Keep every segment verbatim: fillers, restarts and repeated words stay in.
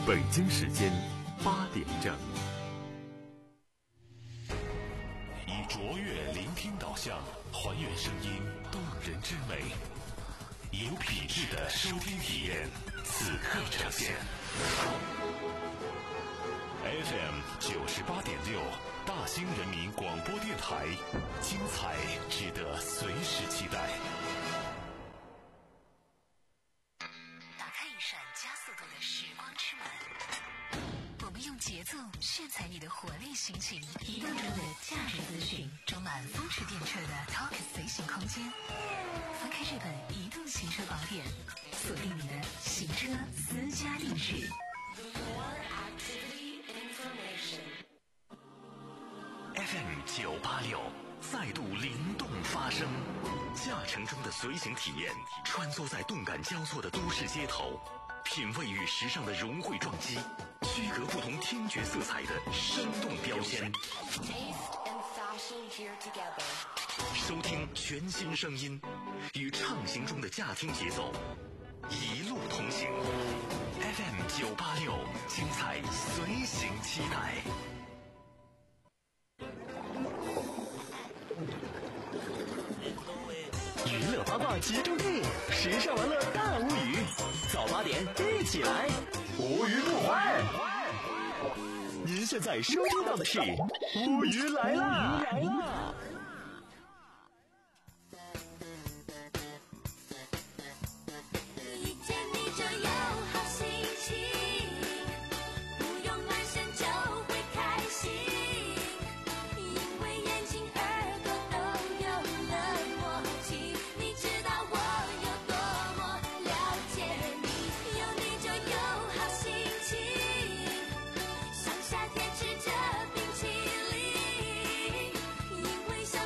北京时间八点整。 以卓越聆听导向，还原声音动人之美，有品质的收听体验，此刻呈现。F M 九十八点六，大兴人民广播电台，精彩值得随时期待。 打开一扇加速度的时光之门，我们用节奏炫彩你的活力心情，移动中的价值资讯，装满风驰电掣的 Talk 随行空间。翻开这本移动行车宝典，锁定你的行车私家定制。 F M 九八六再度灵动发声，驾乘中的随行体验，穿梭在动感交错的都市街头，品味与时尚的融汇撞击，区隔不同听觉色彩的生动标签。收听全新声音，与畅行中的驾听节奏，一路同行。F M 九八六，精彩随行期待。 娱乐八卦集中地，时尚玩乐大无语。早八点一起来，无鱼不欢。您现在收听到的是无鱼来啦！来啦！ 夏天吃着冰淇淋，因为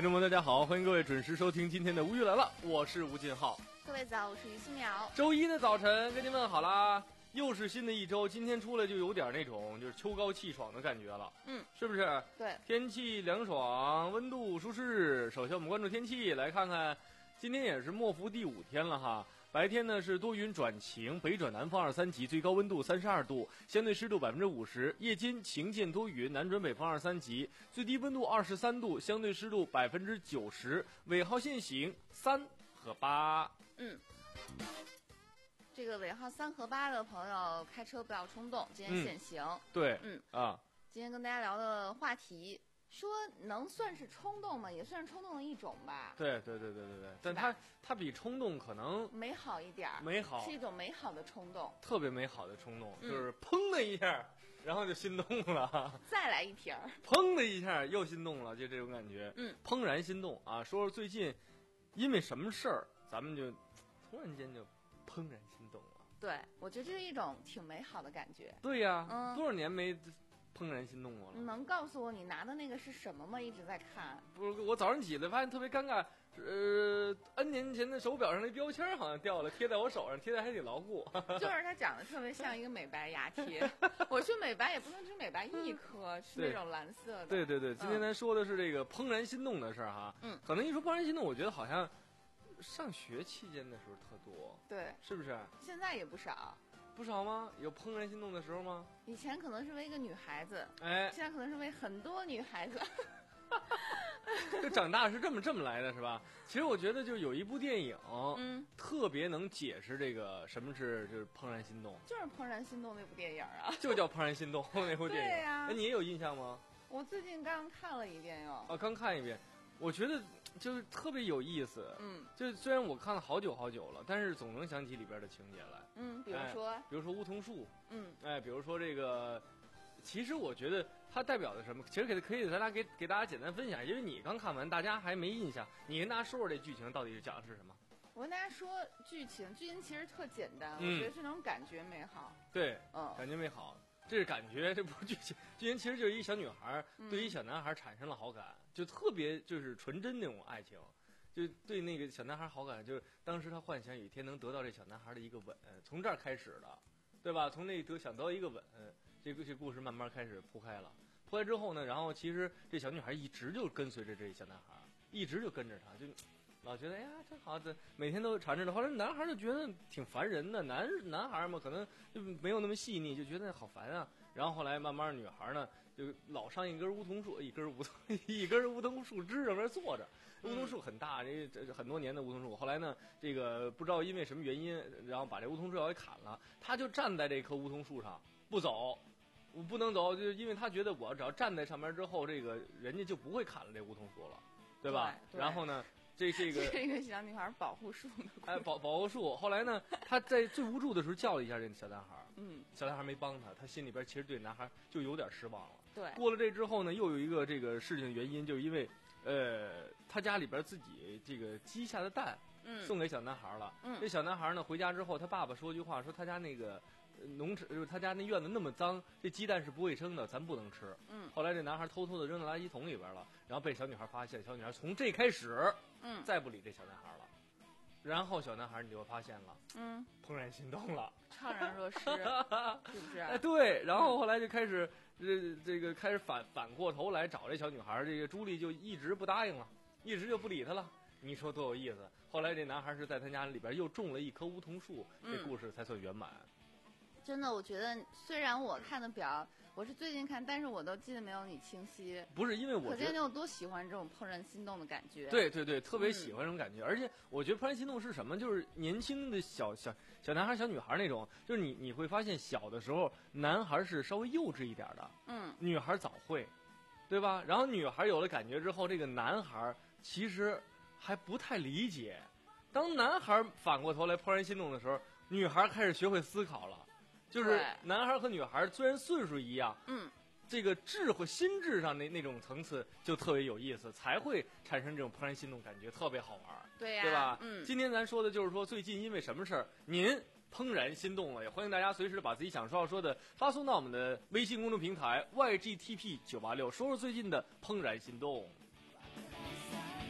听众们大家好，欢迎各位准时收听今天的无语来了，我是吴进浩。 各位早，我是于新苗。 周一的早晨跟您问好啦，又是新的一周，今天出来就有点那种就是秋高气爽的感觉了， 嗯， 是不是？ 对， 天气凉爽，温度舒适。首先我们关注天气，来看看今天也是末伏第五天了哈。白天呢是多云转晴，北转南风二三级，最高温度三十二度，相对湿度百分之五十。夜间晴间多云，南转北风二三级，最低温度二十三度，相对湿度百分之九十。尾号限行三和八。 嗯，这个尾号三和八的朋友开车不要冲动，今天限行。 嗯、对， 嗯啊， 今天跟大家聊的话题。说能算是冲动吗？也算是冲动的一种吧。 对对对对对对，但它它比冲动可能美好一点， 美好是一种美好的冲动， 特别美好的冲动， 嗯、 就是砰的一下，然后就心动了， 再来一瓶儿， 砰的一下又心动了，就这种感觉， 嗯， 怦然心动啊！说说最近因为什么事儿，咱们就突然间就怦然心动了。 对，我觉得这是一种挺美好的感觉。 对呀、 嗯， 多少年没怦然心动过了。 能告诉我你拿的那个是什么吗？一直在看。 不是，我早上起来发现特别尴尬，呃 ，N 年前的手表上那标签好像掉了，贴在我手上，贴的还挺牢固。 就是它长得特别像一个美白牙贴。我去美白也不能只美白一颗，是那种蓝色的。 对对对，今天咱说的是这个怦然心动的事儿哈。 嗯， 可能一说怦然心动，我觉得好像上学期间的时候特多。 对， 是不是？ 现在也不少。 不少吗？有怦然心动的时候吗？ 以前可能是为一个女孩子， 哎， 现在可能是为很多女孩子。 就长大是这么这么来的，是吧？其实我觉得就有一部电影， 嗯， 特别能解释这个什么是就是怦然心动， 就是怦然心动那部电影啊， 就叫怦然心动那部电影。 对呀、啊， 哎，你也有印象吗？ 我最近刚看了一遍哟。 哦，刚看一遍，我觉得就是特别有意思。 嗯， 就虽然我看了好久好久了，但是总能想起里边的情节来。 嗯，比如说， 哎、比如说梧桐树。 嗯， 哎，比如说这个。其实我觉得它代表的什么？其实给可以咱俩给给大家简单分享，因为你刚看完，大家还没印象。你跟大家说说这剧情到底是讲的是什么？ 我跟大家说剧情，剧情其实特简单， 嗯、 我觉得是那种感觉美好。 对， 嗯， 感觉美好，这是感觉，这不是剧情。剧情其实就是一小女孩对一小男孩产生了好感，嗯、就特别就是纯真那种爱情，就对那个小男孩好感，就是当时他幻想有一天能得到这小男孩的一个吻，从这儿开始的，对吧？从那得想得到一个吻。这个这故事慢慢开始铺开了，铺开之后呢，然后其实这小女孩一直就跟随着这小男孩，一直就跟着他，就老觉得哎呀真好，这每天都缠着他。后来男孩就觉得挺烦人的，男男孩嘛可能就没有那么细腻，就觉得好烦啊。然后后来慢慢女孩呢就老上一根梧桐树，一根梧桐一根梧桐树枝上面坐着。梧桐树很大，这这很多年的梧桐树。后来呢，这个不知道因为什么原因，然后把这梧桐树要给砍了，他就站在这棵梧桐树上不走。我不能走，就是因为他觉得我只要站在上面之后，这个人家就不会砍了这梧桐树了，对吧？ 对对然后呢，这这个这个小女孩保护树的， 哎，保保护树。后来呢，他在最无助的时候叫了一下这个小男孩， 嗯， 小男孩没帮他，他心里边其实对男孩就有点失望了。 对， 过了这之后呢，又有一个这个事情的原因，就是因为呃，他家里边自己这个鸡下的蛋， 嗯， 送给小男孩了。 嗯， 这小男孩呢回家之后，他爸爸说句话，说他家那个。农场就是他家那院子那么脏，这鸡蛋是不卫生的，咱不能吃。 嗯， 后来这男孩偷偷的扔到垃圾桶里边了，然后被小女孩发现，小女孩从这开始， 嗯， 再不理这小男孩了。然后小男孩你就发现了， 嗯， 怦然心动了， 怅然若失，是不是？ 哎，对。然后后来就开始，这这个开始反反过头来找这小女孩，这个朱莉就一直不答应了，一直就不理他了。你说多有意思！后来这男孩是在他家里边又种了一棵梧桐树， 嗯、 这故事才算圆满。 真的，我觉得虽然我看的表，我是最近看，但是我都记得没有你清晰。 不是因为我可见你有多喜欢这种怦然心动的感觉。 对对对，特别喜欢这种感觉。嗯、而且我觉得怦然心动是什么？就是年轻的小小小男孩、小女孩那种，就是你你会发现小的时候，男孩是稍微幼稚一点的， 嗯， 女孩早会，对吧？然后女孩有了感觉之后，这个男孩其实还不太理解。当男孩反过头来怦然心动的时候，女孩开始学会思考了。就是男孩和女孩虽然岁数一样， 嗯， 这个智慧心智上那那种层次就特别有意思，才会产生这种怦然心动感觉，特别好玩。 对呀、 对吧？ 嗯， 今天咱说的就是说最近因为什么事儿您怦然心动了，也欢迎大家随时把自己想说要说的发送到我们的微信公众平台 Y G T P 九八六，说说最近的怦然心动。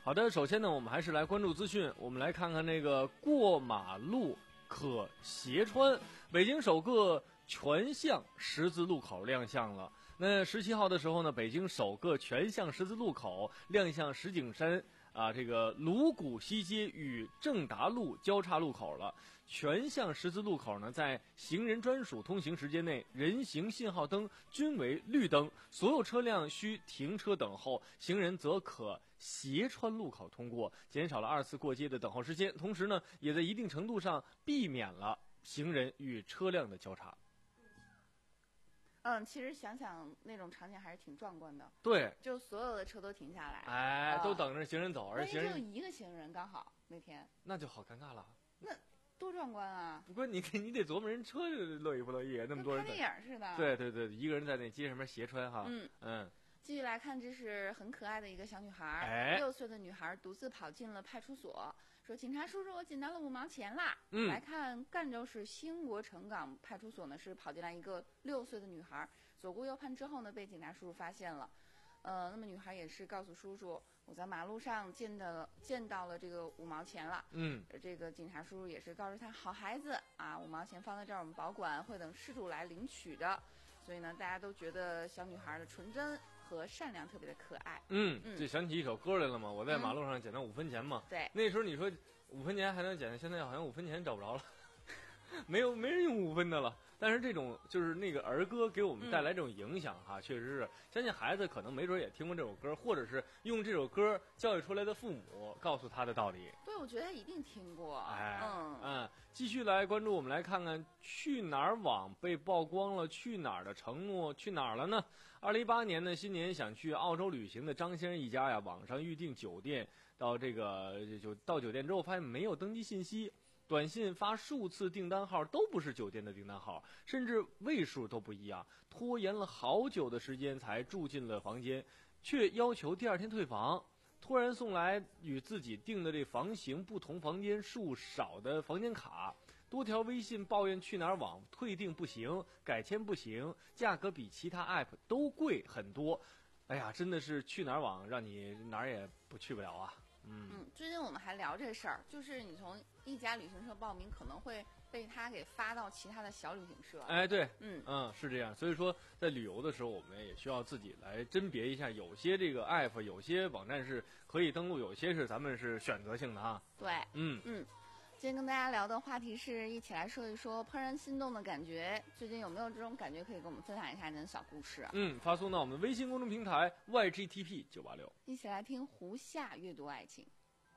好的，首先呢，我们还是来关注资讯，我们来看看那个过马路可斜穿，北京首个全向十字路口亮相了。那十七号的时候呢，北京首个全向十字路口亮相石景山啊，这个鲁谷西街与正达路交叉路口了。全向十字路口呢，在行人专属通行时间内，人行信号灯均为绿灯，所有车辆需停车等候，行人则可斜穿路口通过，减少了二次过街的等候时间，同时呢，也在一定程度上避免了行人与车辆的交叉。 嗯，其实想想那种场景还是挺壮观的。 对， 就所有的车都停下来， 哎， 呃、 都等着行人走，而行人只有一个行人刚好那天， 那就好尴尬了。 那多壮观啊！ 不过你你得琢磨人车乐意不乐意，那么多人跟拍电影似的。 对对对，一个人在那街上面斜穿哈。 嗯嗯。 继续来看，这是很可爱的一个小女孩， 哎， 六岁的女孩独自跑进了派出所，说：“警察叔叔，我捡到了五毛钱啦！” 嗯， 来看赣州市兴国城港派出所呢，是跑进来一个六岁的女孩，左顾右盼之后呢，被警察叔叔发现了。呃，那么女孩也是告诉叔叔，我在马路上见到了见到了这个五毛钱了。 嗯， 这个警察叔叔也是告诉他，好孩子啊，五毛钱放在这儿我们保管，会等失主来领取的。所以呢，大家都觉得小女孩的纯真和善良特别的可爱。 嗯， 嗯这想起一首歌来了嘛，我在马路上捡到五分钱嘛。 嗯、对， 那时候你说五分钱还能捡，现在好像五分钱找不着了，没有没人用五分的了。但是这种就是那个儿歌给我们带来这种影响哈，嗯、确实是相信孩子可能没准也听过这首歌，或者是用这首歌教育出来的父母告诉他的道理。 对，我觉得他一定听过。 哎， 嗯嗯，继续来关注，我们来看看去哪儿网被曝光了去哪儿的承诺去哪儿了呢？二零一八年呢，新年想去澳洲旅行的张先生一家呀，网上预订酒店，到这个就到酒店之后发现没有登记信息。短信发数次订单号都不是酒店的订单号，甚至位数都不一样，拖延了好久的时间才住进了房间，却要求第二天退房。突然送来与自己订的这房型不同、房间数少的房间卡，多条微信抱怨去哪儿网退订不行、改签不行，价格比其他 app 都贵很多。哎呀，真的是去哪儿网让你哪儿也不去不了啊。嗯, 嗯，最近我们还聊这事儿，就是你从一家旅行社报名，可能会被他给发到其他的小旅行社。 哎，对， 嗯嗯，是这样。所以说，在旅游的时候，我们也需要自己来甄别一下，有些这个 app， 有些网站是可以登录，有些是咱们是选择性的啊。 对， 嗯嗯。今天跟大家聊的话题是一起来说一说怦然心动的感觉，最近有没有这种感觉？可以跟我们分享一下你的小故事。 嗯，发送到我们微信公众平台 Y G T P 九八六， 一起来听胡夏阅读爱情。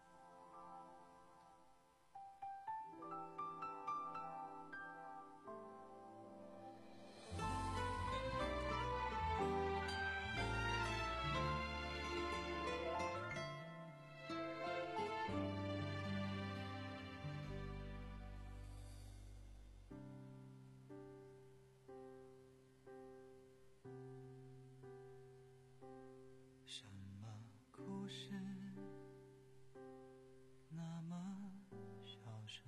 什么故事那么小声，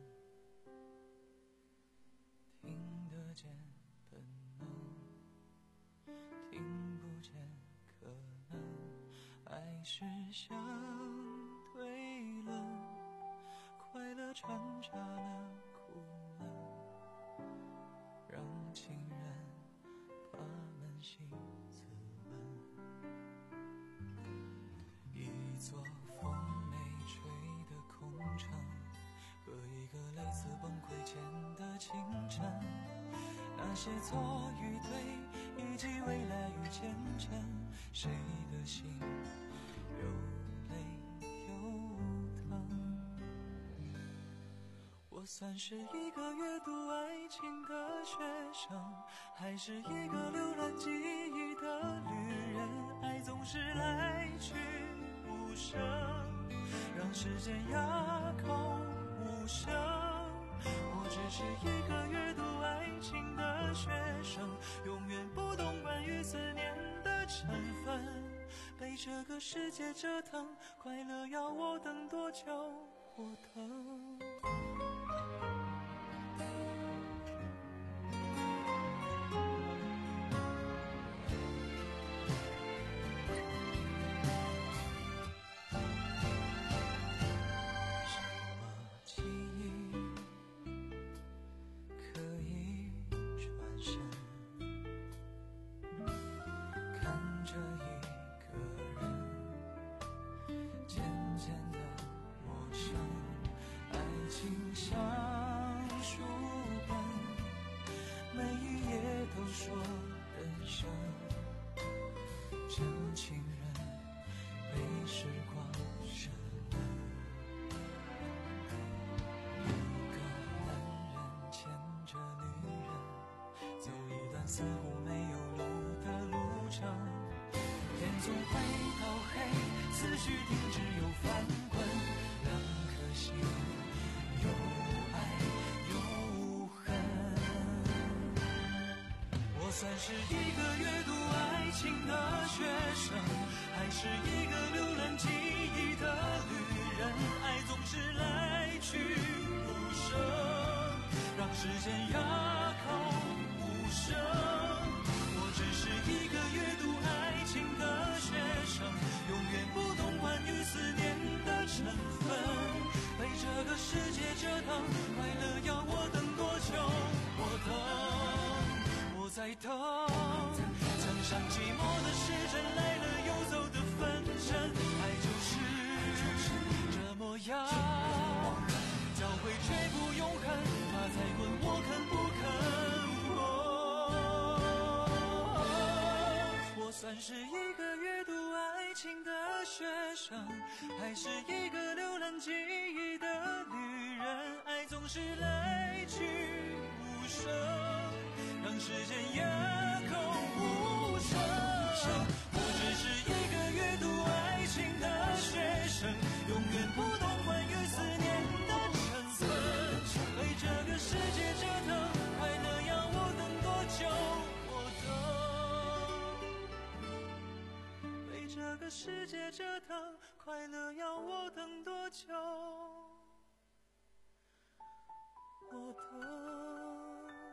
听得见本能，听不见可能，爱是相对了，快乐穿插了苦乐，让情人把扪心自一座风没吹的空城，和一个类似崩溃前的清晨，那些错与对以及未来与前程，谁的心又累又疼。我算是一个阅读爱情的学生，还是一个浏览记忆的旅人？爱总是来去无声，让时间哑口无声。我只是一个阅读爱情的学生，永远不懂关于思念的成分，被这个世界折腾，快乐要我等多久我等。 情人被时光深吻。一个男人牵着女人，走一段似乎没有路的路程。天总会到黑，思绪停止又翻滚，两颗心有爱有恨。我算是一个阅读爱情的学生，还是一个浏览记忆的旅人？爱总是来去无声，让时间哑口无声。我只是一个阅读爱情的学生，永远不懂关于思念的成分。被这个世界折腾，快乐要我等多久？我等，我在等。墙上寂寞的时针来了又走的纷争，爱就是这模样，教会却不永恒。他在问我肯不肯。我算是一个阅读爱情的学生，还是一个浏览记忆的旅人？爱总是来去无声，让时间哑口无声。我只是一个阅读爱情的学生，永远不懂关于思念的成分。被这个世界折腾，快乐要我等多久？我等。被这个世界折腾，快乐要我等多久？我等。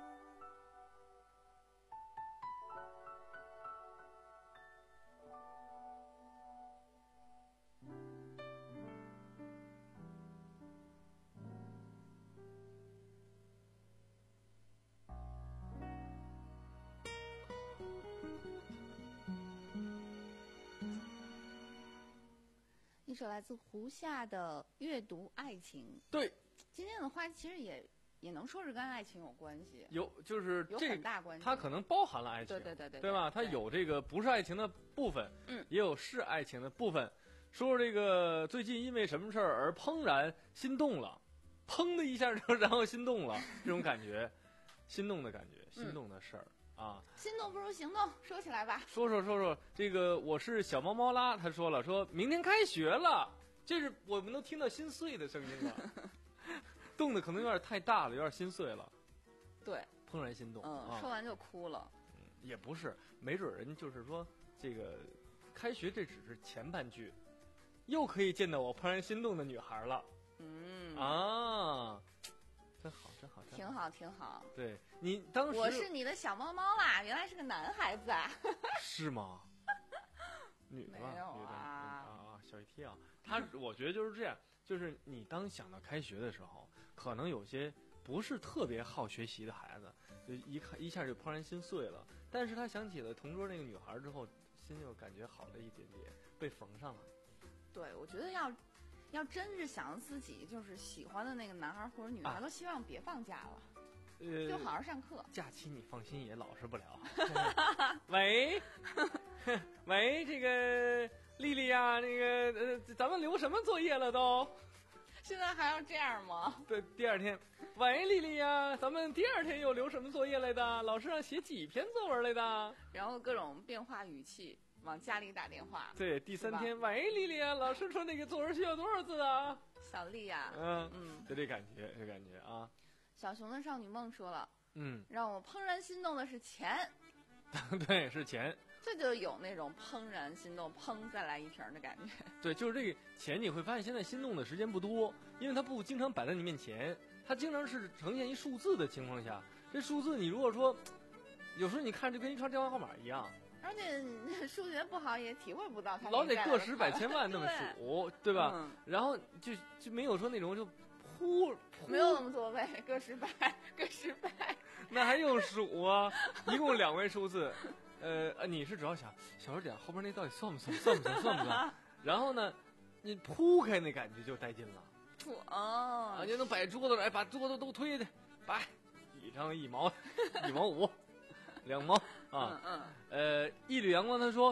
一首来自胡夏的《阅读爱情》。 对， 今天的话其实也也能说是跟爱情有关系， 有就是有这很大关系。 它可能包含了爱情， 对对对对， 对吧？它有这个不是爱情的部分， 嗯， 也有是爱情的部分。说说这个最近因为什么事儿而怦然心动了，砰的一下就然后心动了，这种感觉，心动的感觉，心动的事儿。嗯啊， 心动不如行动，说起来吧。 说说说说这个，我是小猫猫啦。他说了，说明天开学了，这是我们都听到心碎的声音了，动的可能有点太大了，有点心碎了。 对， 怦然心动。 嗯， 啊、 说完就哭了。 嗯，也不是，没准人就是说，这个开学这只是前半句，又可以见到我怦然心动的女孩了。 嗯啊。真好，真好，真好， 挺好，挺好。 对你当时， 我是你的小猫猫啦，原来是个男孩子啊。 是吗？女的吧？ 没有啊女的啊啊！小一踢啊！他，我觉得就是这样，就是你当想到开学的时候，可能有些不是特别好学习的孩子，就一看一下就怦然心碎了。但是他想起了同桌那个女孩之后，心就感觉好了一点点，被缝上了。 对，我觉得要。要真是想自己就是喜欢的那个男孩或者女孩，啊、都希望别放假了，呃，就好好上课。 假期你放心也老实不了。喂，喂，这个丽丽呀，那个呃，咱们留什么作业了都？ 现在还要这样吗？ 对，第二天，喂，丽丽呀，咱们第二天又留什么作业来的？老师让写几篇作文来的？ 然后各种变化语气。往家里打电话。 对，第三天，喂，丽丽啊，老师说那个作文需要多少字啊？ 小丽呀、啊， 嗯嗯， 就这感觉，这感觉啊。 小熊的少女梦说了， 嗯， 让我怦然心动的是钱。 对，是钱。 这就有那种怦然心动，砰再来一瓶的感觉。 对，就是这个钱，你会发现现在心动的时间不多，因为它不经常摆在你面前，它经常是呈现一数字的情况下，这数字你如果说，有时候你看就跟一串电话号码一样。 而且数学不好也体会不到它老得个十百千万那么数，对, 对吧、 嗯？ 然后就就没有说那种就扑没有那么多位，个十百个十百， 那还用数啊？一共两位数字，呃，你是主要想小数点后边那到底算不算？算不算？算不算？然后呢，你铺开那感觉就带劲了。 哦， 啊，就能摆桌子上，哎，把桌子都推的，摆一张一毛，一毛五。两毛啊， 嗯嗯， 呃，一缕阳光他说，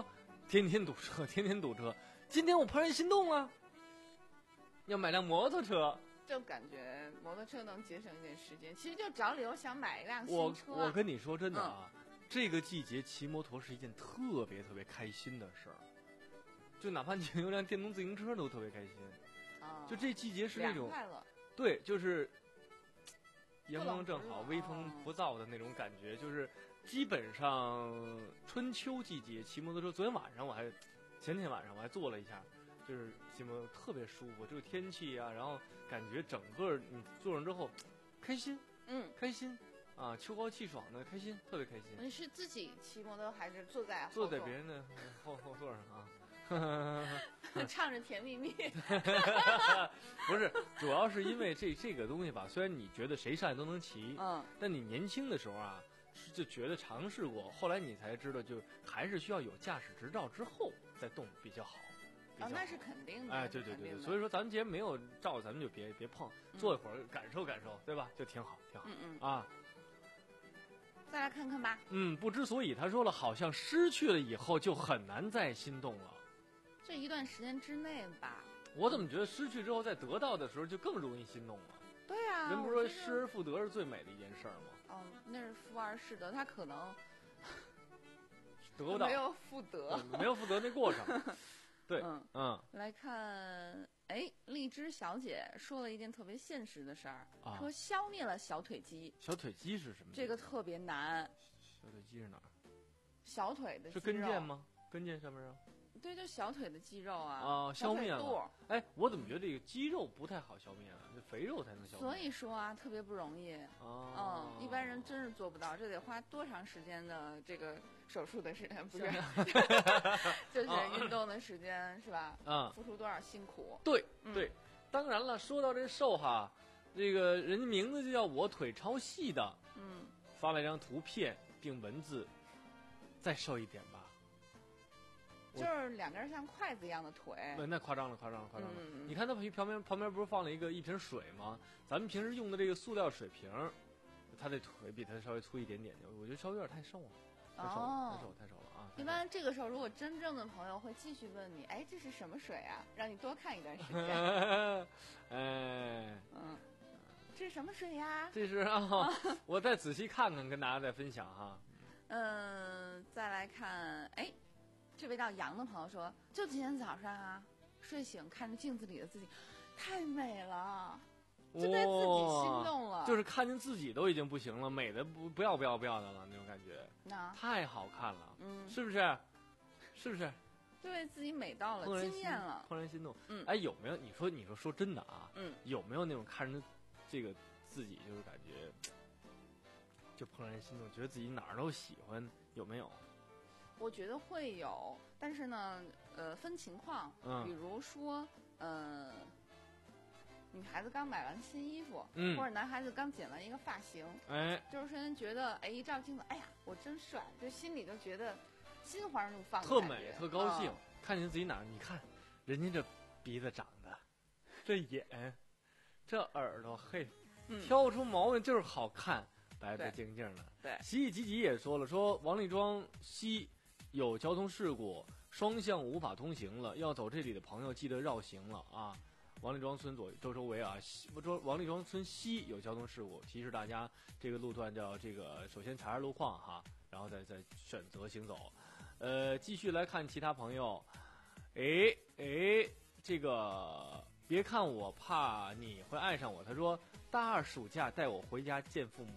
天天堵车，天天堵车。今天我怦然心动了，要买辆摩托车。 就感觉摩托车能节省一点时间，其实就找理由想买一辆我新车。 我跟你说真的啊， 嗯、 这个季节骑摩托是一件特别特别开心的事儿，就哪怕你有辆电动自行车都特别开心。啊、就这季节是那种快乐， 对，就是阳光正好，微风不燥的那种感觉，就是基本上春秋季节骑摩托车。昨天晚上我还，前天晚上我还坐了一下。就是骑摩托特别舒服，这个天气啊，然后感觉整个你坐上之后，开心， 嗯， 开心，啊，秋高气爽的，开心，特别开心。 你是自己骑摩托还是坐在后坐在别人的后后座上啊？ 唱着甜蜜蜜。 不是，主要是因为这这个东西吧，虽然你觉得谁上来都能骑， 嗯， 但你年轻的时候啊，就觉得尝试过，后来你才知道，就还是需要有驾驶执照之后再动比较好。 啊、哦，那是肯定的。 哎，对对对对，所以说咱们既然没有照，咱们就别别碰，坐一会儿感受感受，对吧？就挺好，挺好。 嗯嗯啊， 再来看看吧。 嗯，不知所以，他说了，好像失去了以后就很难再心动了。 这一段时间之内吧。 我怎么觉得失去之后再得到的时候就更容易心动了？ 对啊， 人不是说失而复得是最美的一件事儿吗？ 哦，那是复而是得，他可能得不到， 没有复得， 没有复得那过程。对， 嗯嗯， 来看，哎，荔枝小姐说了一件特别现实的事儿， 啊、 说消灭了小腿肌。 小腿肌是什么？ 这个特别难。 小腿肌是哪儿？ 小腿的肌肉。 是跟腱吗？跟腱上面啊？ 对，就小腿的肌肉啊。 啊，消灭了。 哎，我怎么觉得这个肌肉不太好消灭啊？这肥肉才能消灭。 所以说啊，特别不容易。 哦、 嗯，一般人真是做不到，这得花多长时间的这个手术的时间，不是？就是运动的时间，是吧？ 嗯， 付出多少辛苦？ 对对、嗯，当然了，说到这瘦哈，这个人家名字就叫我腿超细的， 嗯， 发了一张图片并文字，再瘦一点吧。 就是两根像筷子一样的腿， 那夸张了，夸张了，夸张了！ 嗯、 你看他旁边旁边不是放了一个一瓶水吗？咱们平时用的这个塑料水瓶，他的腿比他稍微粗一点点，我觉得稍微有点太瘦了，太瘦了， 哦、 太瘦了，太瘦了啊！ 一般这个时候，如果真正的朋友会继续问你，哎，这是什么水啊？让你多看一段时间。 哎， 嗯，这是什么水呀？ 这是啊，我再仔细看看，跟大家再分享哈。 嗯，再来看，哎。这位叫杨的朋友说，就今天早上啊，睡醒看着镜子里的自己，太美了，就对自己心动了， 就是看见自己都已经不行了，美的不不要不要不要的了那种感觉， 那太好看了， 嗯， 是不是？是不是？ 对自己美到了，惊艳了， 怦然心动。 嗯， 哎，有没有？你说，你说说真的啊？ 嗯， 有没有那种看着这个自己就是感觉就怦然心动，觉得自己哪儿都喜欢？有没有？ 我觉得会有，但是呢，呃，分情况。 嗯， 比如说，呃，女孩子刚买完新衣服， 嗯， 或者男孩子刚剪完一个发型， 哎， 就是瞬间觉得，哎，一照镜子，哎呀，我真帅，就心里就觉得心花怒放， 特美，特高兴。 嗯、 看见自己哪儿，你看，人家这鼻子长的，这眼，这耳朵，嘿， 嗯、 挑出毛病就是好看，白白净净的。 对， 洗洗吉吉也说了，说王立庄西。有交通事故，双向无法通行了，要走这里的朋友记得绕行了啊！王立庄村左周周围啊，王立庄村西有交通事故，提示大家这个路段叫这个，首先查查路况哈，然后再再选择行走。呃，继续来看其他朋友，哎哎，这个别看我怕你会爱上我，他说大二暑假带我回家见父母。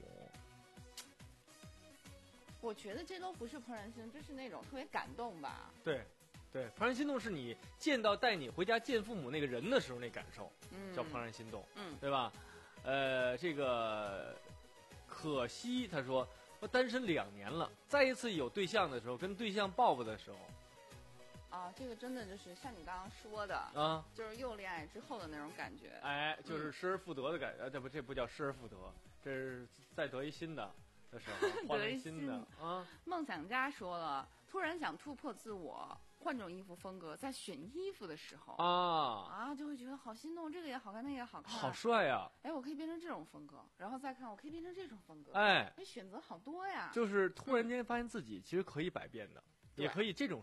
我觉得这都不是怦然心动，这是那种特别感动吧。 对，对，怦然心动是你见到带你回家见父母那个人的时候那感受， 嗯， 叫怦然心动， 嗯， 对吧？呃，这个可惜他说我单身两年了，再一次有对象的时候，跟对象抱抱的时候， 啊，这个真的就是像你刚刚说的啊， 就是又恋爱之后的那种感觉， 哎，就是失而复得的感觉，这不这不叫失而复得，这是再得一新的。的时候，换了新的啊！ 梦想家说了，突然想突破自我，换种衣服风格，在选衣服的时候啊啊，就会觉得好心动，这个也好看，那个也好看， 好帅呀！ 哎，我可以变成这种风格，然后再看，我可以变成这种风格， 哎， 哎，选择好多呀！ 就是突然间发现自己其实可以百变的，也可以这种帅，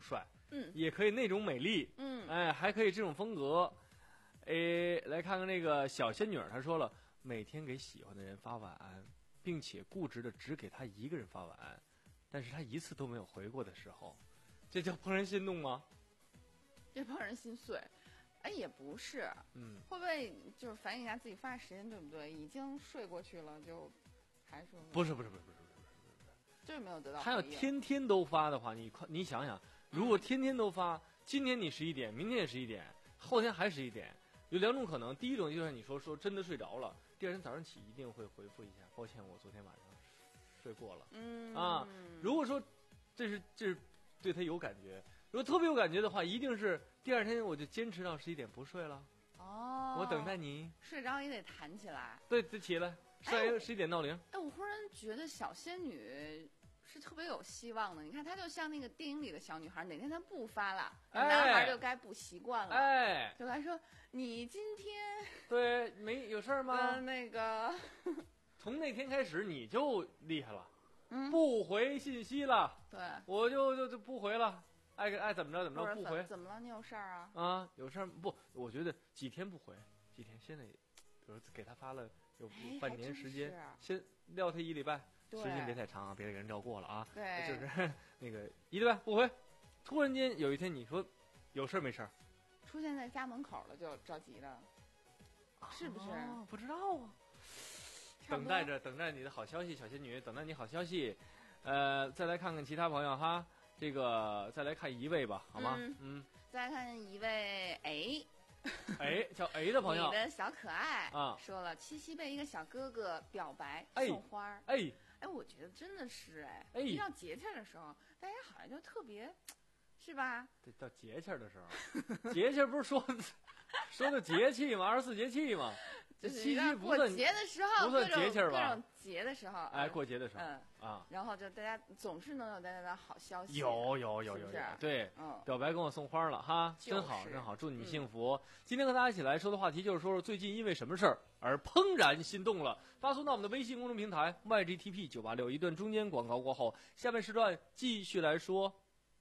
嗯， 也可以那种美丽， 嗯， 哎，还可以这种风格。哎，来看看那个小仙女儿，她说了，每天给喜欢的人发晚安，并且固执的只给他一个人发晚安，但是他一次都没有回过的时候，这叫怦然心动吗？ 这怦然心碎。哎，也不是， 嗯， 会不会就是反映一下自己发时间对不对？已经睡过去了，就还说不是不是不是不是不是不是， 就是没有得到。 他要天天都发的话，你你想想，如果天天都发，今天你十一点，明天也十一点，后天还十一点，有两种可能。第一种就是你说说真的睡着了，第二天早上起一定会回复一下，抱歉，我昨天晚上睡过了。 嗯啊，如果说这是这是对他有感觉。如果特别有感觉的话，一定是第二天我就坚持到十一点不睡了。 哦， 我等待你。 睡着也得弹起来。 对，得起来，设一个十一点闹铃。 哎，我忽然觉得小仙女是特别有希望的。你看，她就像那个电影里的小女孩，哪天她不发了， 哎、 男孩就该不习惯了， 哎， 就该说你今天对没有事儿吗？ 呃、那个从那天开始你就厉害了， 嗯， 不回信息了。 对， 我就就就不回了。爱爱怎么着怎么着不回， 怎么了？你有事儿啊？ 啊，有事儿不？我觉得几天不回，几天现在，比如给他发了有半年时间， 哎、 先撂他一礼拜，时间别太长啊，别给人撂过了啊。 对， 就是那个一礼拜不回，突然间有一天你说有事儿没事儿， 出现在家门口了就着急了，是不是？ 哦、不知道啊，等待着等待你的好消息，小仙女，等待你好消息。呃，再来看看其他朋友哈。这个再来看一位吧，好吗？ 嗯， 嗯再来看一位 A， 哎，叫 A 的朋友， 你的小可爱啊， 说了七夕被一个小哥哥表白、 哎、 送花， 哎哎，我觉得真的是哎， 哎， 一到节气的时候，大家好像就特别，是吧？ 对，到节气的时候，节气不是说说的节气吗？二十四节气吗？这七夕不算节的时候， 不算节气吧？ 各种节的时候， 哎，过节的时候， 嗯啊， 然后就大家总是能有大家的好消息， 有有有有有，对， 嗯， 表白跟我送花了哈，真好真好，祝你幸福。今天和大家一起来说的话题就是说说最近因为什么事儿而怦然心动了，发送到我们的微信公众平台 Y G T P 九八六，一段中间广告过后，下面时段继续来说。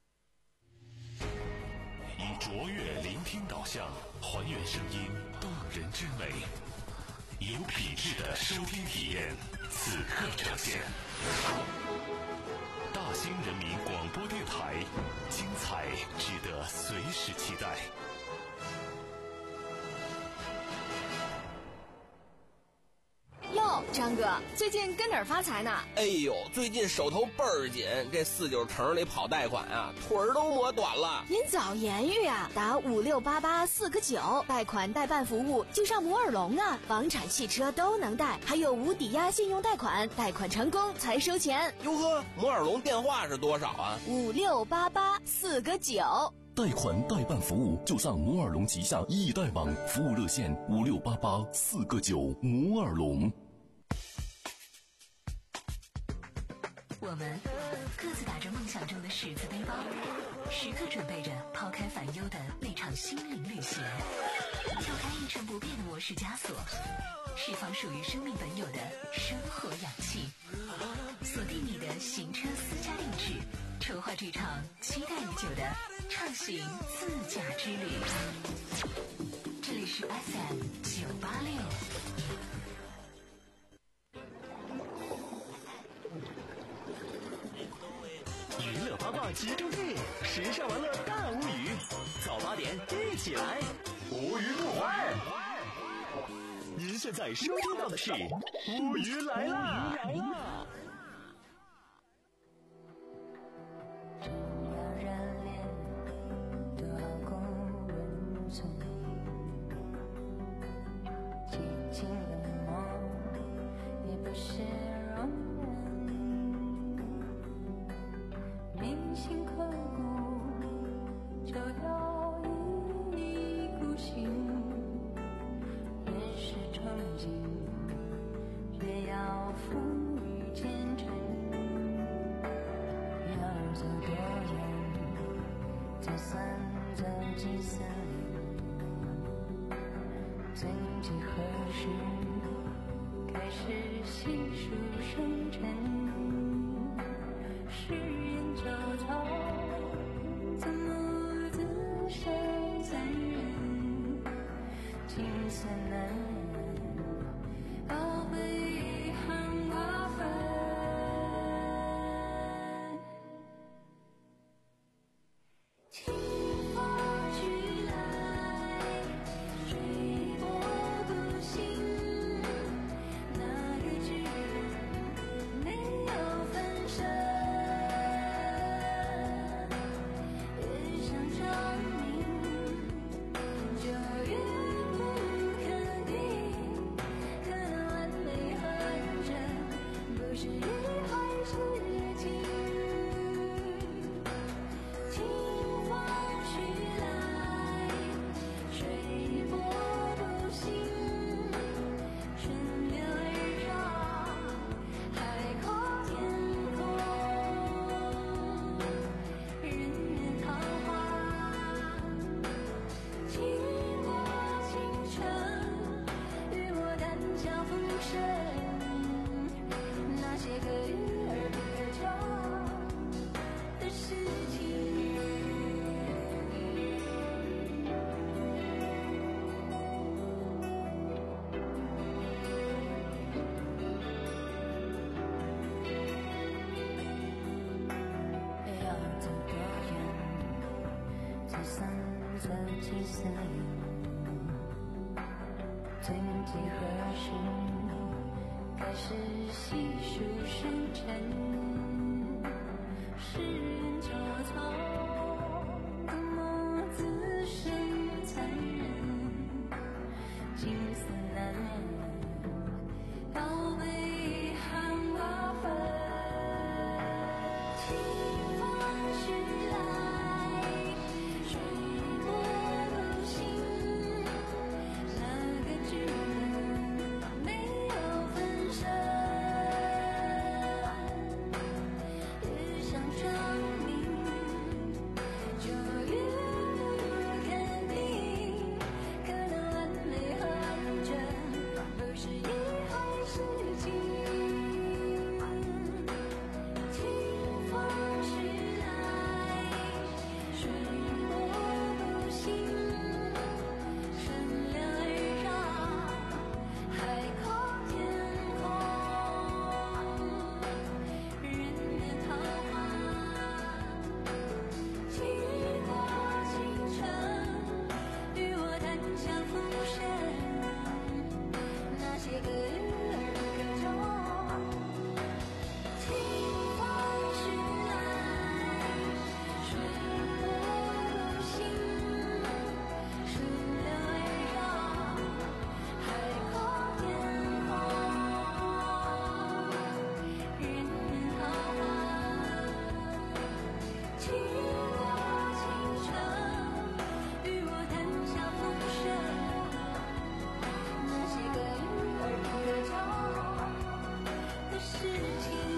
以卓越聆听导向，还原声音动人之美。有品质的收听体验，此刻呈现。大兴人民广播电台，精彩值得随时期待。 哟，张哥，最近跟哪儿发财呢？ 哎呦，最近手头倍儿紧，这四九城里跑贷款啊，腿儿都磨短了。 您早言语啊，打五六八八四个九，贷款代办服务就上摩尔龙啊，房产、汽车都能贷，还有无抵押信用贷款，贷款成功才收钱。 哟呵，摩尔龙电话是多少啊？ 五六八八四个九。 贷款代办服务就上摩尔龙旗下易贷网，服务热线五六八八四个九。摩尔龙。 我们各自打着梦想中的十字背包，时刻准备着抛开烦忧的那场心灵旅行，跳开一成不变的模式枷锁，释放属于生命本有的生活氧气，锁定你的行车私家定制，筹划这场期待已久的畅行自驾之旅。这里是 F M 九八六。 娱乐八卦集中地，时尚玩乐大无语，早八点一起来，无语不欢。您现在收听到的是无语来啦！ 誓言就草，怎么心酸难忍，宝贝遗憾瓜分。清风徐来，水波不兴，那个巨人没有分身，越想证明就越不肯定，可能完美很真不是一回事情。清风徐来，水波不兴，顺流而上，海阔天空，人面桃花，经过清晨，与我单枪赴身，那些可遇而不可求的事情。要走多远，才算走几岁？最铭记何时开始细数生辰？世人秋草，多么自身残忍，金丝难忍，宝贝遗憾瓜分。清风徐来，水波不兴，那个巨人没有分身，越想证明就越不肯定，可能完美很真不是一回事情。清风徐来，水波不兴，顺流而上，海阔天空，人面桃花，经过清晨，与我单枪赴身，那些可遇而不可求。清风徐来，水波不兴，顺流而上，海阔天空，人面桃花，经过清晨，与我单枪赴身，那些可遇而不可求的事情。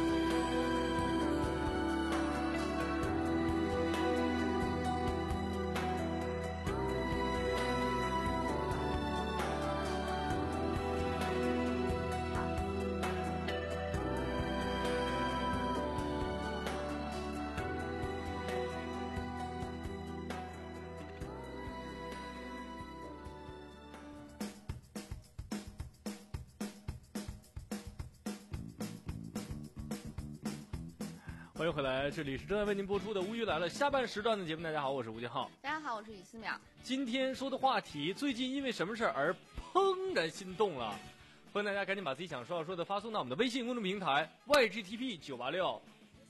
欢迎回来，这里是正在为您播出的《无语来了》下半时段的节目。大家好，我是吴金浩。 大家好，我是李思淼。 今天说的话题，最近因为什么事儿而怦然心动了？欢迎大家赶紧把自己想说要说的发送到我们的微信公众平台 Y G T P 九八六。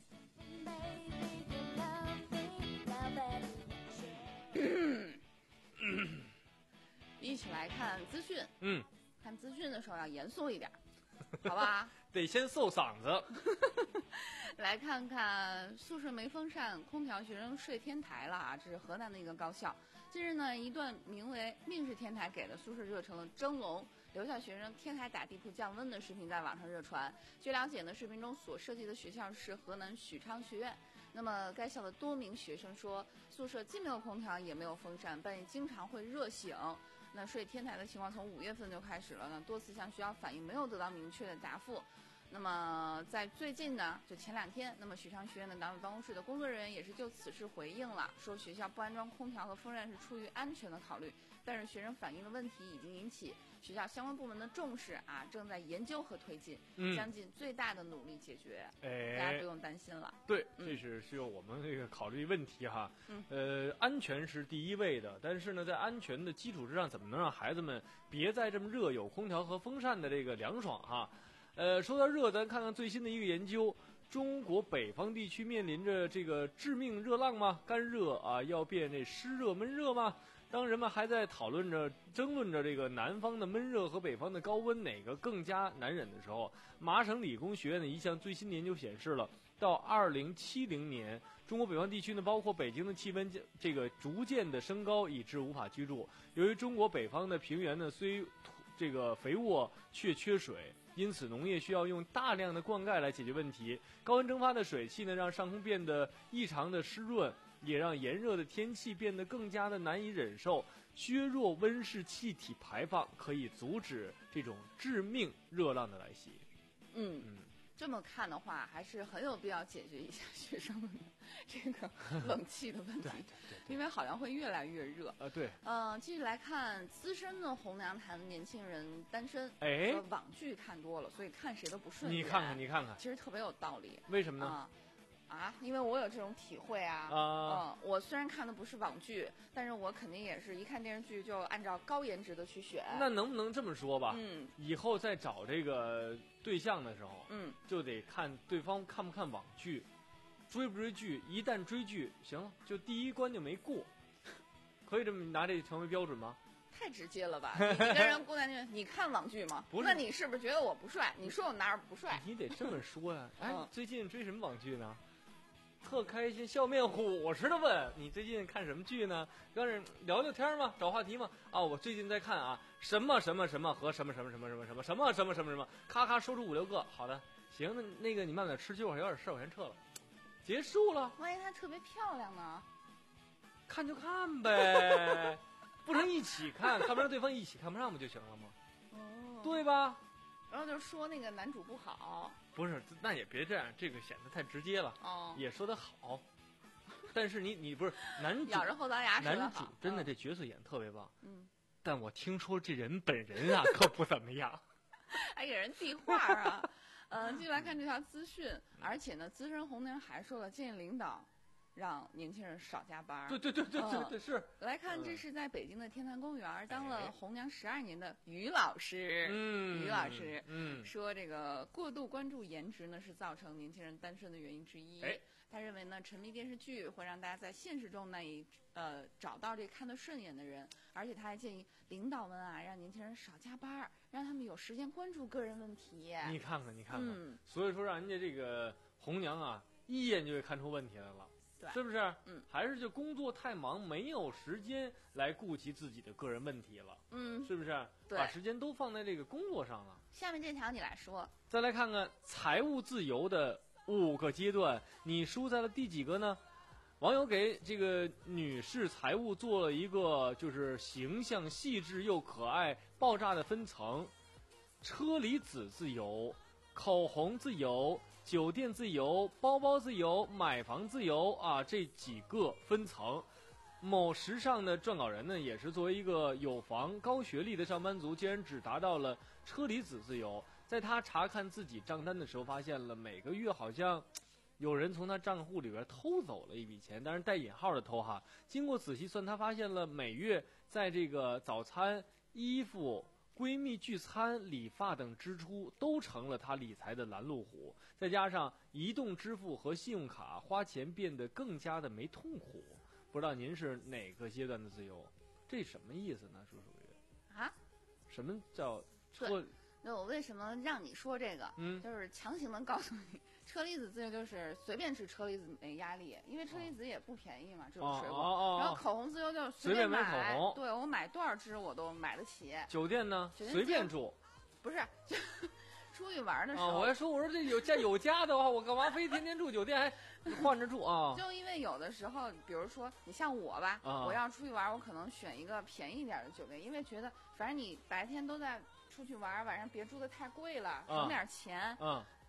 一起来看资讯。 嗯， 看资讯的时候要严肃一点，好吧？ 得先搜嗓子。 来看看宿舍没风扇，空调学生睡天台了啊！这是河南的一个高校。近日呢，一段名为“命是天台给的”宿舍热成了蒸笼，留校学生天台打地铺降温的视频在网上热传。据了解呢，视频中所涉及的学校是河南许昌学院。那么该校的多名学生说，宿舍既没有空调也没有风扇，半夜经常会热醒。那睡天台的情况从五月份就开始了呢，多次向学校反映没有得到明确的答复。 那么在最近呢，就前两天，那么许昌学院的党委办公室的工作人员也是就此事回应了，说学校不安装空调和风扇是出于安全的考虑，但是学生反映的问题已经引起学校相关部门的重视啊，正在研究和推进， 嗯将尽最大的努力解决， 哎， 大家不用担心了。 对， 嗯这是需要我们这个考虑问题哈。 嗯， 呃，安全是第一位的，但是呢，在安全的基础之上，怎么能让孩子们别再这么热，有空调和风扇的这个凉爽哈？呃，说到热，咱看看最新的一个研究。中国北方地区面临着这个致命热浪吗？干热啊，要变这湿热闷热吗？当人们还在讨论着、争论着这个南方的闷热和北方的高温哪个更加难忍的时候，麻省理工学院的一项最新的研究显示了，到二零七零年，中国北方地区呢，包括北京的气温这个逐渐的升高，以致无法居住。由于中国北方的平原呢，虽这个肥沃却缺水。因此，农业需要用大量的灌溉来解决问题。高温蒸发的水汽呢，让上空变得异常的湿润，也让炎热的天气变得更加的难以忍受。削弱温室气体排放，可以阻止这种致命热浪的来袭。 嗯。嗯这么看的话，还是很有必要解决一下学生们的这个冷气的问题， 对对对对， 因为好像会越来越热。 啊，对。 嗯、呃，继续来看资深的红娘坛年轻人单身， 哎， 说网剧看多了，所以看谁都不顺眼。 你看看，你看看， 其实特别有道理。 为什么呢？ 啊啊，因为我有这种体会啊。 啊， 嗯，我虽然看的不是网剧，但是我肯定也是一看电视剧就按照高颜值的去选。 那能不能这么说吧？ 嗯， 以后在找这个对象的时候， 嗯， 就得看对方看不看网剧，追不追剧。一旦追剧，行了，就第一关就没过，可以这么拿这成为标准吗？ 太直接了吧！你跟人姑娘就你看网剧吗？ 不是， 那你是不是觉得我不帅？你说我哪儿不帅？ 你得这么说呀！哎， 嗯、 最近追什么网剧呢？特开心，笑面虎似的问你最近看什么剧呢？跟人聊聊天嘛，找话题嘛。啊，我最近在看啊，什么什么什么和什么什么什么什么什么什么什么什么什么，咔咔说出五六个。好的，行，那那个你慢点吃，就会有点事，我先撤了。结束了。 万一她特别漂亮呢？ 看就看呗，不能一起看，看不上对方一起看不上不就行了吗？ 哦， 对吧？ 然后就说那个男主不好。 不是，那也别这样，这个显得太直接了。 哦， 也说得好，但是你你不是男主， 咬着后槽牙说得好。 男主真的这角色演得特别棒。 嗯， 但我听说这人本人啊可不怎么样， 还给人递话啊。呃，继续来看这条资讯，而且呢，资深红娘还说了，建议领导让年轻人少加班。 对对对对对对，是。 来看，这是在北京的天坛公园当了红娘十二年的于老师。 嗯， 于老师， 嗯， 说这个过度关注颜值呢，是造成年轻人单身的原因之一。 哎， 他认为呢，沉迷电视剧会让大家在现实中难以呃找到这看得顺眼的人，而且他还建议领导们啊，让年轻人少加班，让他们有时间关注个人问题。 你看看，你看看， 嗯、 所以说让人家这个红娘啊，一眼就会看出问题来了。是不是？ 嗯， 还是就工作太忙，没有时间来顾及自己的个人问题了。 嗯， 是不是？ 对， 把时间都放在这个工作上了。 下面这条你来说。 再来看看财务自由的五个阶段，你输在了第几个呢？网友给这个女士财务做了一个就是形象细致又可爱、爆炸的分层：车厘子自由、口红自由、酒店自由、包包自由、买房自由啊，这几个分层。某时尚的撰稿人呢，也是作为一个有房高学历的上班族，竟然只达到了车厘子自由。在他查看自己账单的时候，发现了每个月好像有人从他账户里边偷走了一笔钱，当然带引号的偷哈。经过仔细算，他发现了每月在这个早餐、衣服、闺蜜聚餐、理发等支出都成了他理财的拦路虎，再加上移动支付和信用卡花钱变得更加的没痛苦。不知道您是哪个阶段的自由？这什么意思呢？叔叔啊？ 什么叫车？ 那我为什么让你说这个？ 嗯， 就是强行的告诉你，车厘子自由就是随便吃车厘子没压力，因为车厘子也不便宜嘛，这种水果。 哦哦哦、 然后口红自由就是随便买口红， 对我买多少支我都买得起。 酒店呢？ 酒店随便住。 不是，就出去玩的时候。 啊，我还说，我说这有家有家的话，我干嘛非天天住酒店还换着住啊？ 就因为有的时候，比如说你像我吧， 啊、 我要出去玩，我可能选一个便宜点的酒店，因为觉得反正你白天都在出去玩，晚上别住的太贵了，省点钱。 嗯。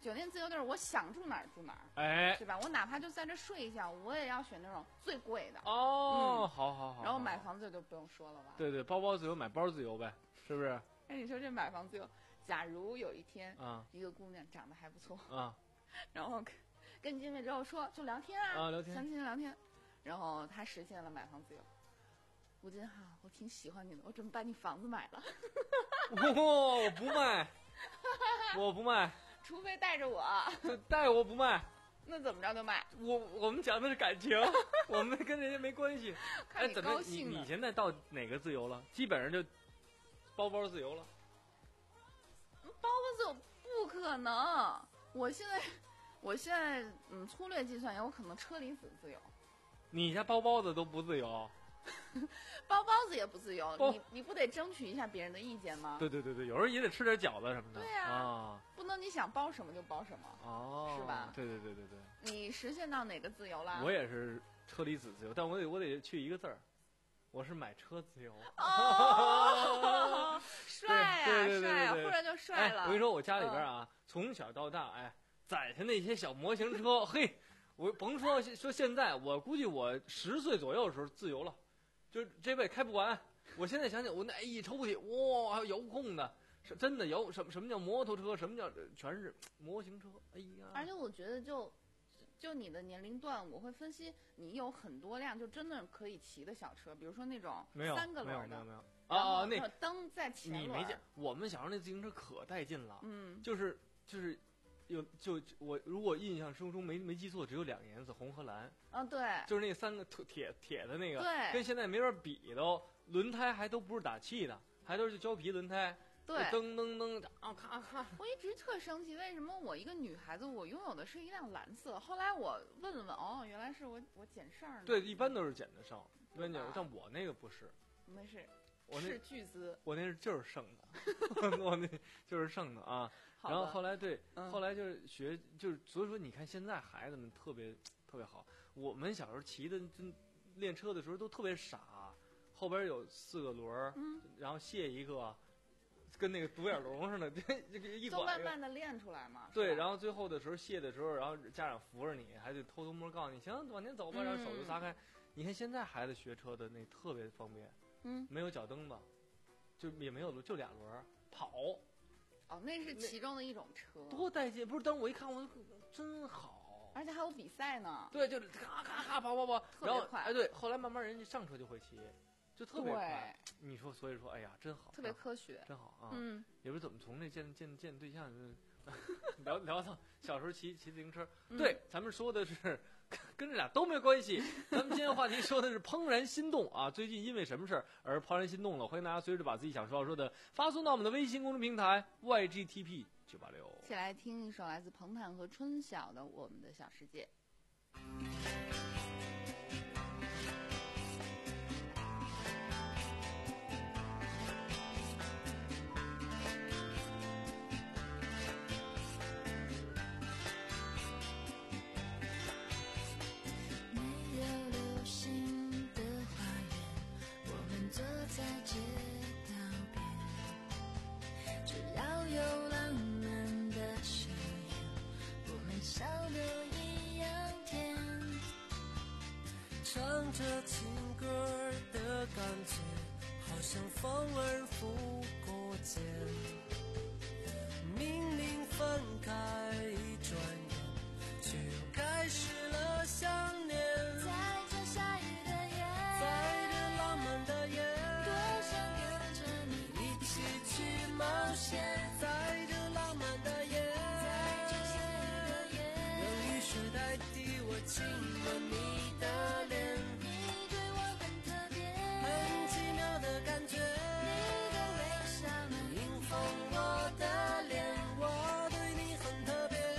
酒店自由地儿，我想住哪儿住哪儿， 哎， 是吧？我哪怕就在这睡一觉，我也要选那种最贵的。 哦， 嗯、 好好好。 然后买房子就不用说了吧？ 对对，包包自由买包自由呗，是不是？ 哎，你说这买房自由，假如有一天， 啊， 一个姑娘长得还不错， 啊， 然后跟跟你见面之后说就聊天啊， 啊聊天， 相亲聊天，然后她实现了买房自由。吴金浩，我挺喜欢你的，我准备把你房子买了。 哦，我不卖，我不卖， 除非带着我。 带我不卖。 那怎么着就卖？ 我我们讲的是感情，我们跟人家没关系。 看你高兴哎，怎么你你现在到哪个自由了？基本上就包包自由了。 包包自由不可能，我现在我现在嗯粗略计算，有可能车厘子自由。 你家包包子都不自由。 包包子也不自由，你你不得争取一下别人的意见吗？ 对对对对，有时候也得吃点饺子什么的。 对呀、啊， 啊， 不能你想包什么就包什么。 哦， 是吧？ 对对对对对。 你实现到哪个自由了？ 我也是车厘子自由，但我得我得去一个字儿，我是买车自由。 哦，帅呀、啊， 帅呀、啊， 忽然就帅了、 哎。我跟你说，我家里边啊，嗯、从小到大，哎，载下那些小模型车，嘿，我甭说说现在，我估计我十岁左右的时候自由了。就这辈子开不完，我现在想想，我那一抽屉，哇，还有遥控的，是真的遥什么什么叫摩托车，什么叫全是模型车，哎呀！ 而且我觉得就，就你的年龄段，我会分析你有很多辆就真的可以骑的小车，比如说那种三个轮的， 没有没有没有啊那灯在前轮。 你没见我们小时候那自行车可带劲了， 嗯， 就是就是。有就我如果印象中没没记错，只有两个颜色，红和蓝。 啊，对， 就是那三个铁铁的那个， 对， 跟现在没法比都。轮胎还都不是打气的，还都是胶皮轮胎。 对， 噔噔噔啊，咔咔。 我一直特生气，为什么我一个女孩子，我拥有的是一辆蓝色？后来我问了问，哦，原来是我我捡剩儿。 对，一般都是捡的剩，一般捡，但我那个不是。 没事， 我那是巨资， 我那是就是剩的，我那就是剩的啊。然后后来对， 嗯、 后来就是学，就是所以说你看现在孩子们特别特别好。我们小时候骑的真练车的时候都特别傻，后边有四个轮儿， 嗯， 然后卸一个，跟那个独眼龙似的，这个一拐。 就慢慢的练出来嘛。 对，然后最后的时候卸的时候，然后家长扶着你，还得偷偷摸告诉你，行，往前走吧，然后手就撒开。嗯、你看现在孩子学车的那特别方便， 嗯， 没有脚蹬子，就也没有就俩轮跑。 哦，那是其中的一种车， 多带劲！不是，当时我一看，我真好， 而且还有比赛呢。 对，就是咔咔咔跑跑跑， 然后哎，对，后来慢慢人家上车就会骑，就特别快。你说，所以说，哎呀，真好， 特别科学， 真好啊！ 嗯， 也不是怎么从那见见见对象，聊聊到小时候骑骑自行车。 嗯、 对，咱们说的是。跟这俩都没关系。咱们今天话题说的是怦然心动啊！最近因为什么事儿而怦然心动了？欢迎大家随时把自己想说要说的发送到我们的微信公众平台 Y G T P 九八六。 一起来听一首来自彭坦和春晓的《我们的小世界》。 唱着情歌的感觉，好像风儿拂过肩。明明分开一转眼，却又开始了想念。 在这下雨的夜， 在这浪漫的夜， 多想跟着你一起去冒险。在这浪漫的夜， 在这下雨的夜， 让雨水代替我亲吻你的脸。 你的微笑能迎风我的脸，我对你很特别。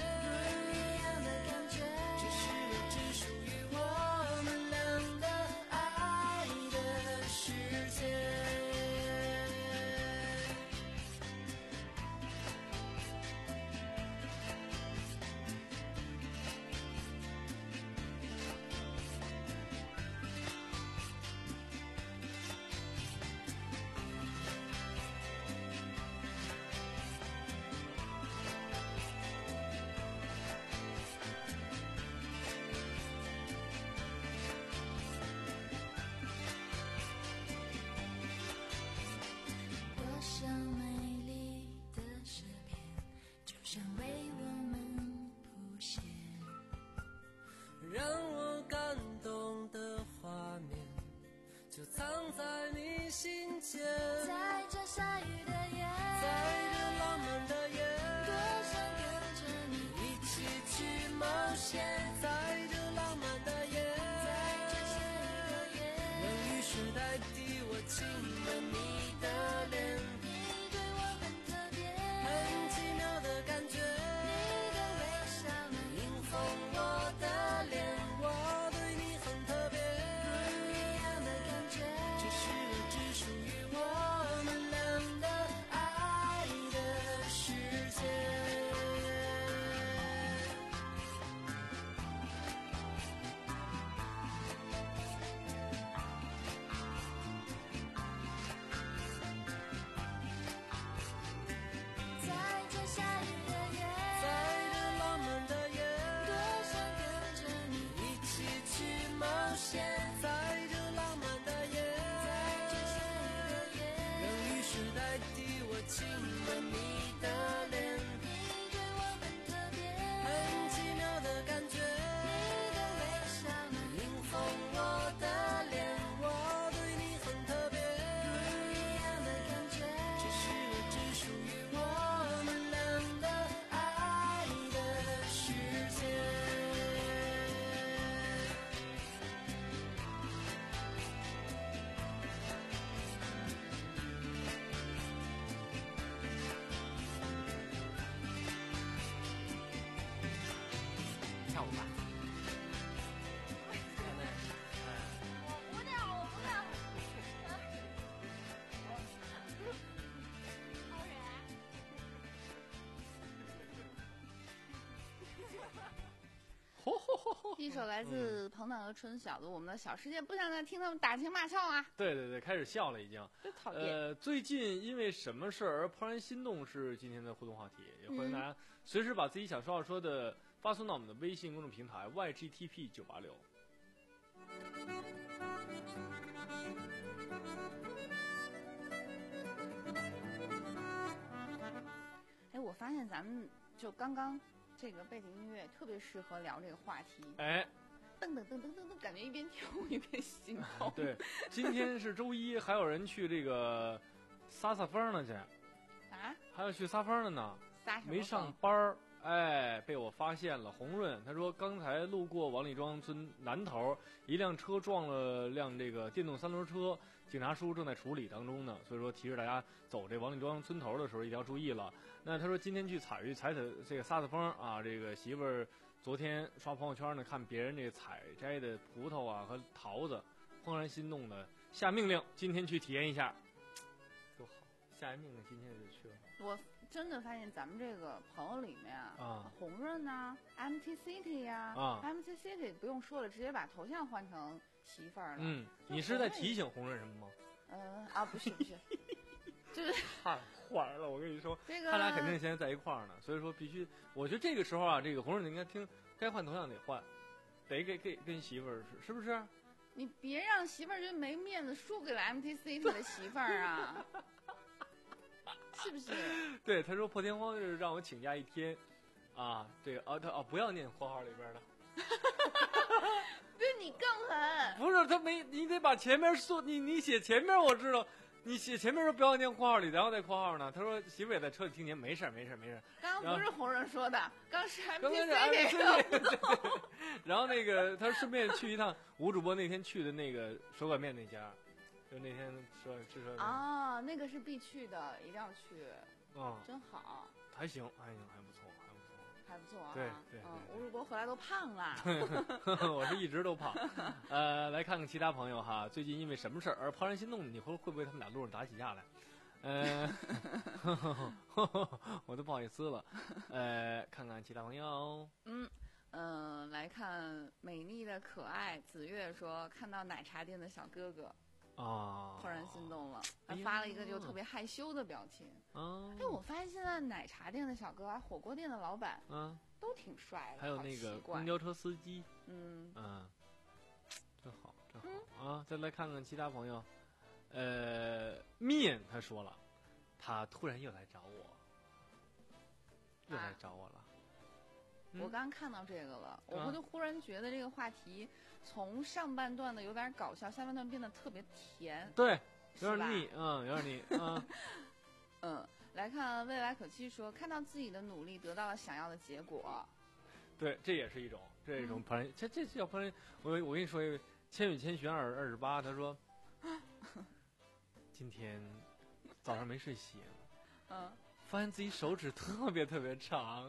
现， 在这浪漫的夜，让雨水代替我亲吻你的脸， 你对我很特别， 很奇妙的感觉， 你的微笑能迎风我的脸，我对你很特别， 不一样的感觉， 这是我只属于我们俩的爱的世界。 跳舞吧。 我不跳，我不跳。一首来自彭坦和春晓的《我们的小世界》，不想再听他们打情骂俏啊！ 对对对，开始笑了已经。 真讨厌。 呃，最近因为什么事儿而怦然心动是今天的互动话题，也欢迎大家随时把自己想说要说的发送到我们的微信公众平台 Y G T P 九八六。 哎，我发现咱们就刚刚这个背景音乐特别适合聊这个话题。 哎， 噔噔噔噔噔噔，感觉一边跳舞一边心痛。 对，今天是周一，还有人去这个撒撒风了去。 啊？ 还要去撒风了呢？ 撒什么风？ 没上班儿，哎，被我发现了。红润他说，刚才路过王李庄村南头，一辆车撞了辆这个电动三轮车，警察叔正在处理当中呢，所以说提示大家走这王李庄村头的时候一定要注意了。那他说今天去采玉采采这个撒撒风啊，这个媳妇儿昨天刷朋友圈呢，看别人这个采摘的葡萄啊和桃子，怦然心动的，下命令今天去体验一下，多好！下一命令今天就去了。 我真的发现咱们这个朋友里面啊， 红润呐、M T City 呀、 啊 M T City 不用说了，直接把头像换成媳妇儿了。 嗯，你是在提醒红润什么吗？ 呃啊，不是不是，就是太坏了，我跟你说， 这个他俩肯定现在在一块儿呢，所以说必须，我觉得这个时候啊，这个红润应该听，该换头像得换，得给给跟媳妇儿是是不是？ 你别让媳妇儿觉得没面子，输给了 M T City 的媳妇儿啊。是不是？ 对，他说破天荒就是让我请假一天，啊，这个啊他啊不要念括号里边的， 不是你更狠， 不是他没，你得把前面说你你写前面我知道，你写前面说不要念括号里，然后再括号呢。他说媳妇也在车里听见，没事没事没事。 刚刚不是红人说的，刚是 M T City。然后那个他顺便去一趟吴主播那天去的那个手擀面那家。就那天说吃说啊，那个是必去的，一定要去。 啊、嗯， 真好。 还行，还行，还不错，还不错， 还不错啊。 对对嗯，吴主播回来都胖了。 我是一直都胖。呃，来看看其他朋友哈，最近因为什么事儿而怦然心动？你会会不会他们俩路上打起架来？呃，我都不好意思了。呃，看看其他朋友。 嗯。嗯、呃，来看美丽的可爱子月说，看到奶茶店的小哥哥。 啊！ 怦然心动了，他发了一个就特别害羞的表情。 啊！ 哎，我发现现在奶茶店的小哥啊，火锅店的老板， 嗯， 都挺帅的。 还有那个公交车司机， 嗯嗯，真好，真好、嗯、啊！再来看看其他朋友，呃，面他说了，他突然又来找我，又来找我了。啊嗯、我刚看到这个了，我就忽然觉得这个话题。从上半段的有点搞笑，下半段变得特别甜， 对，有点腻，嗯，有点腻，嗯， 嗯，来看未来可期说，看到自己的努力得到了想要的结果， 对，这也是一种，这是一种怦然，这这叫怦然。我我跟你说一个《千与千寻二二十八》，他说，今天早上没睡醒， 嗯， 发现自己手指特别特别长，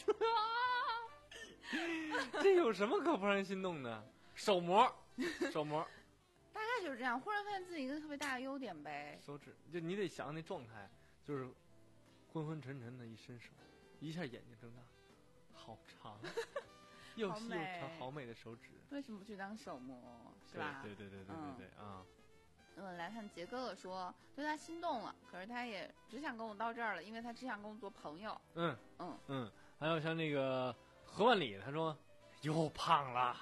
这有什么可怦然心动的？手模，手模， 大概就是这样。忽然发现自己一个特别大的优点呗。 手指，就你得想那状态，就是昏昏沉沉的一伸手，一下眼睛睁大，好长，又细又长，好美的手指。 为什么不去当手模？是吧？ 对对对对对对对啊！ 嗯，来看杰哥哥说，对他心动了，可是他也只想跟我到这儿了，因为他只想跟我做朋友。 嗯嗯嗯，还有像那个何万里，他说又胖了。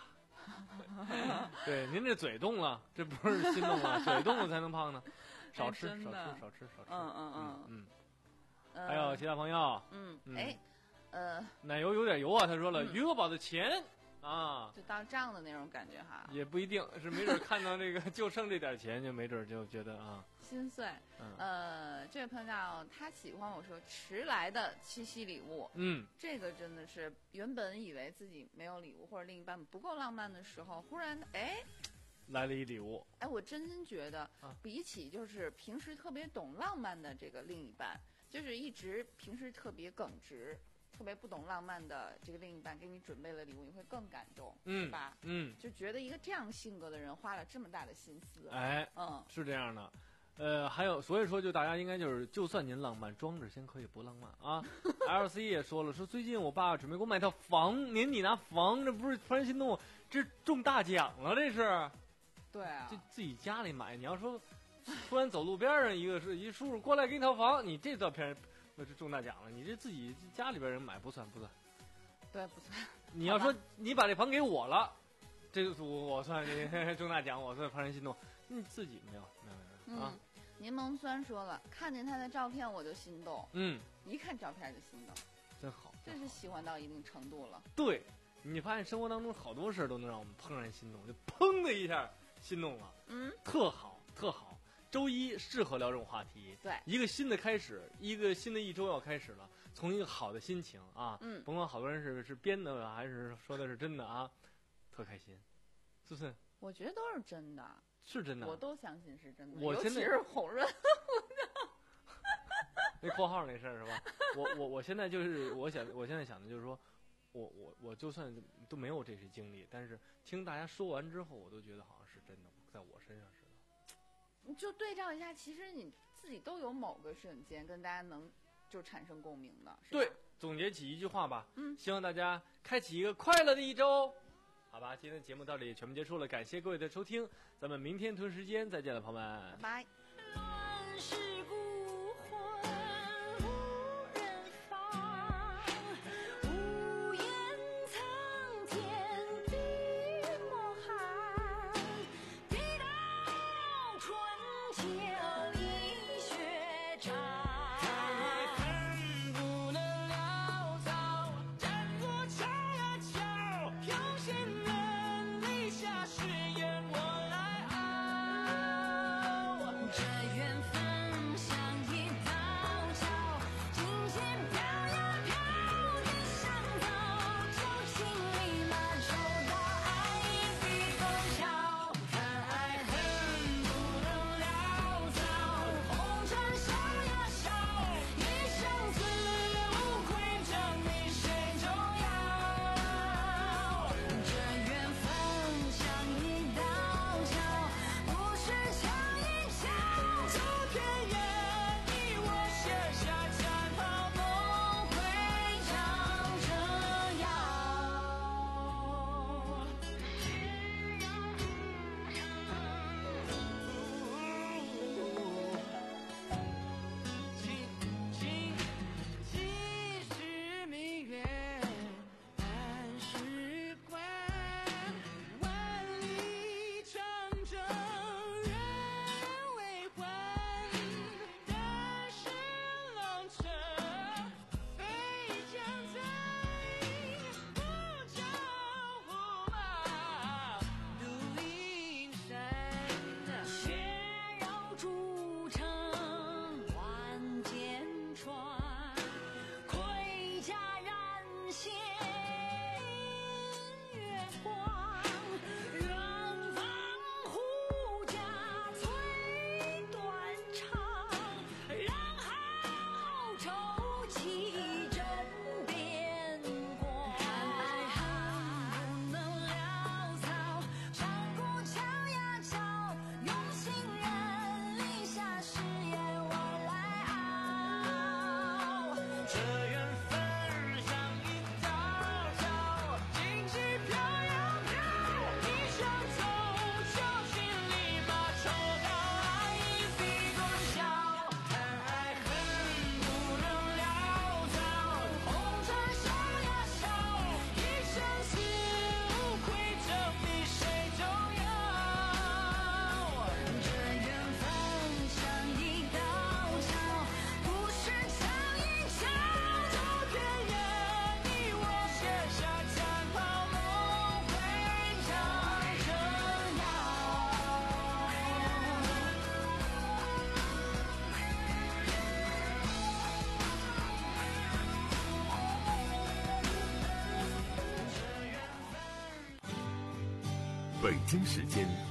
对，您这嘴动了，这不是心动了，嘴动了才能胖呢。少吃，少吃，少吃，少吃。 嗯嗯嗯嗯。 嗯。 还有其他朋友？ 嗯，哎，呃， 奶油有点油啊，他说了，余额宝的钱。啊， 就到账的那种感觉哈， 也不一定是，没准看到这个就剩这点钱，就没准就觉得啊心碎。嗯、呃，这位朋友叫他喜欢我说迟来的七夕礼物， 嗯， 这个真的是原本以为自己没有礼物或者另一半不够浪漫的时候，忽然哎来了一礼物， 哎，我真心觉得比起就是平时特别懂浪漫的这个另一半，就是一直平时特别耿直。特别不懂浪漫的这个另一半给你准备了礼物，你会更感动， 嗯， 是吧？ 嗯， 就觉得一个这样性格的人花了这么大的心思， 哎， 嗯， 是这样的，呃，还有，所以说就大家应该就是，就算您浪漫，装着先可以不浪漫啊。L C 也说了，说最近我爸准备给我买套房，年底拿房，这不是突然心动，这中大奖了，这是。 对啊， 就自己家里买，你要说突然走路边上一个是一叔叔过来给你套房，你这照片。那是中大奖了，你这自己家里边人买不算不算， 对不算。 你要说你把这房给我了，这个我我算中大奖，我算怦然心动。你自己没有没有没有啊？ 嗯，柠檬酸说了，看见他的照片我就心动， 嗯， 一看照片就心动， 真好， 这是喜欢到一定程度了。 对，你发现生活当中好多事都能让我们怦然心动，就砰的一下心动了， 嗯， 特好特好。周一适合聊这种话题， 对， 一个新的开始，一个新的一周要开始了，从一个好的心情啊， 嗯， 甭管好多人是是编的还是说的是真的啊，特开心，是不是？ 我觉得都是真的， 是真的， 我都相信是真的， 我现在尤其是红润， 那括号那事儿是吧？我我我现在就是我想，我现在想的就是说，我我我就算都没有这些经历，但是听大家说完之后，我都觉得好像是真的，在我身上是。 你就对照一下，其实你自己都有某个瞬间跟大家能就产生共鸣的。 对，总结起一句话吧， 嗯， 希望大家开启一个快乐的一周。好吧，今天的节目到这里全部结束了，感谢各位的收听，咱们明天同时间再见了，朋友们， 拜拜。 这缘分像北京时间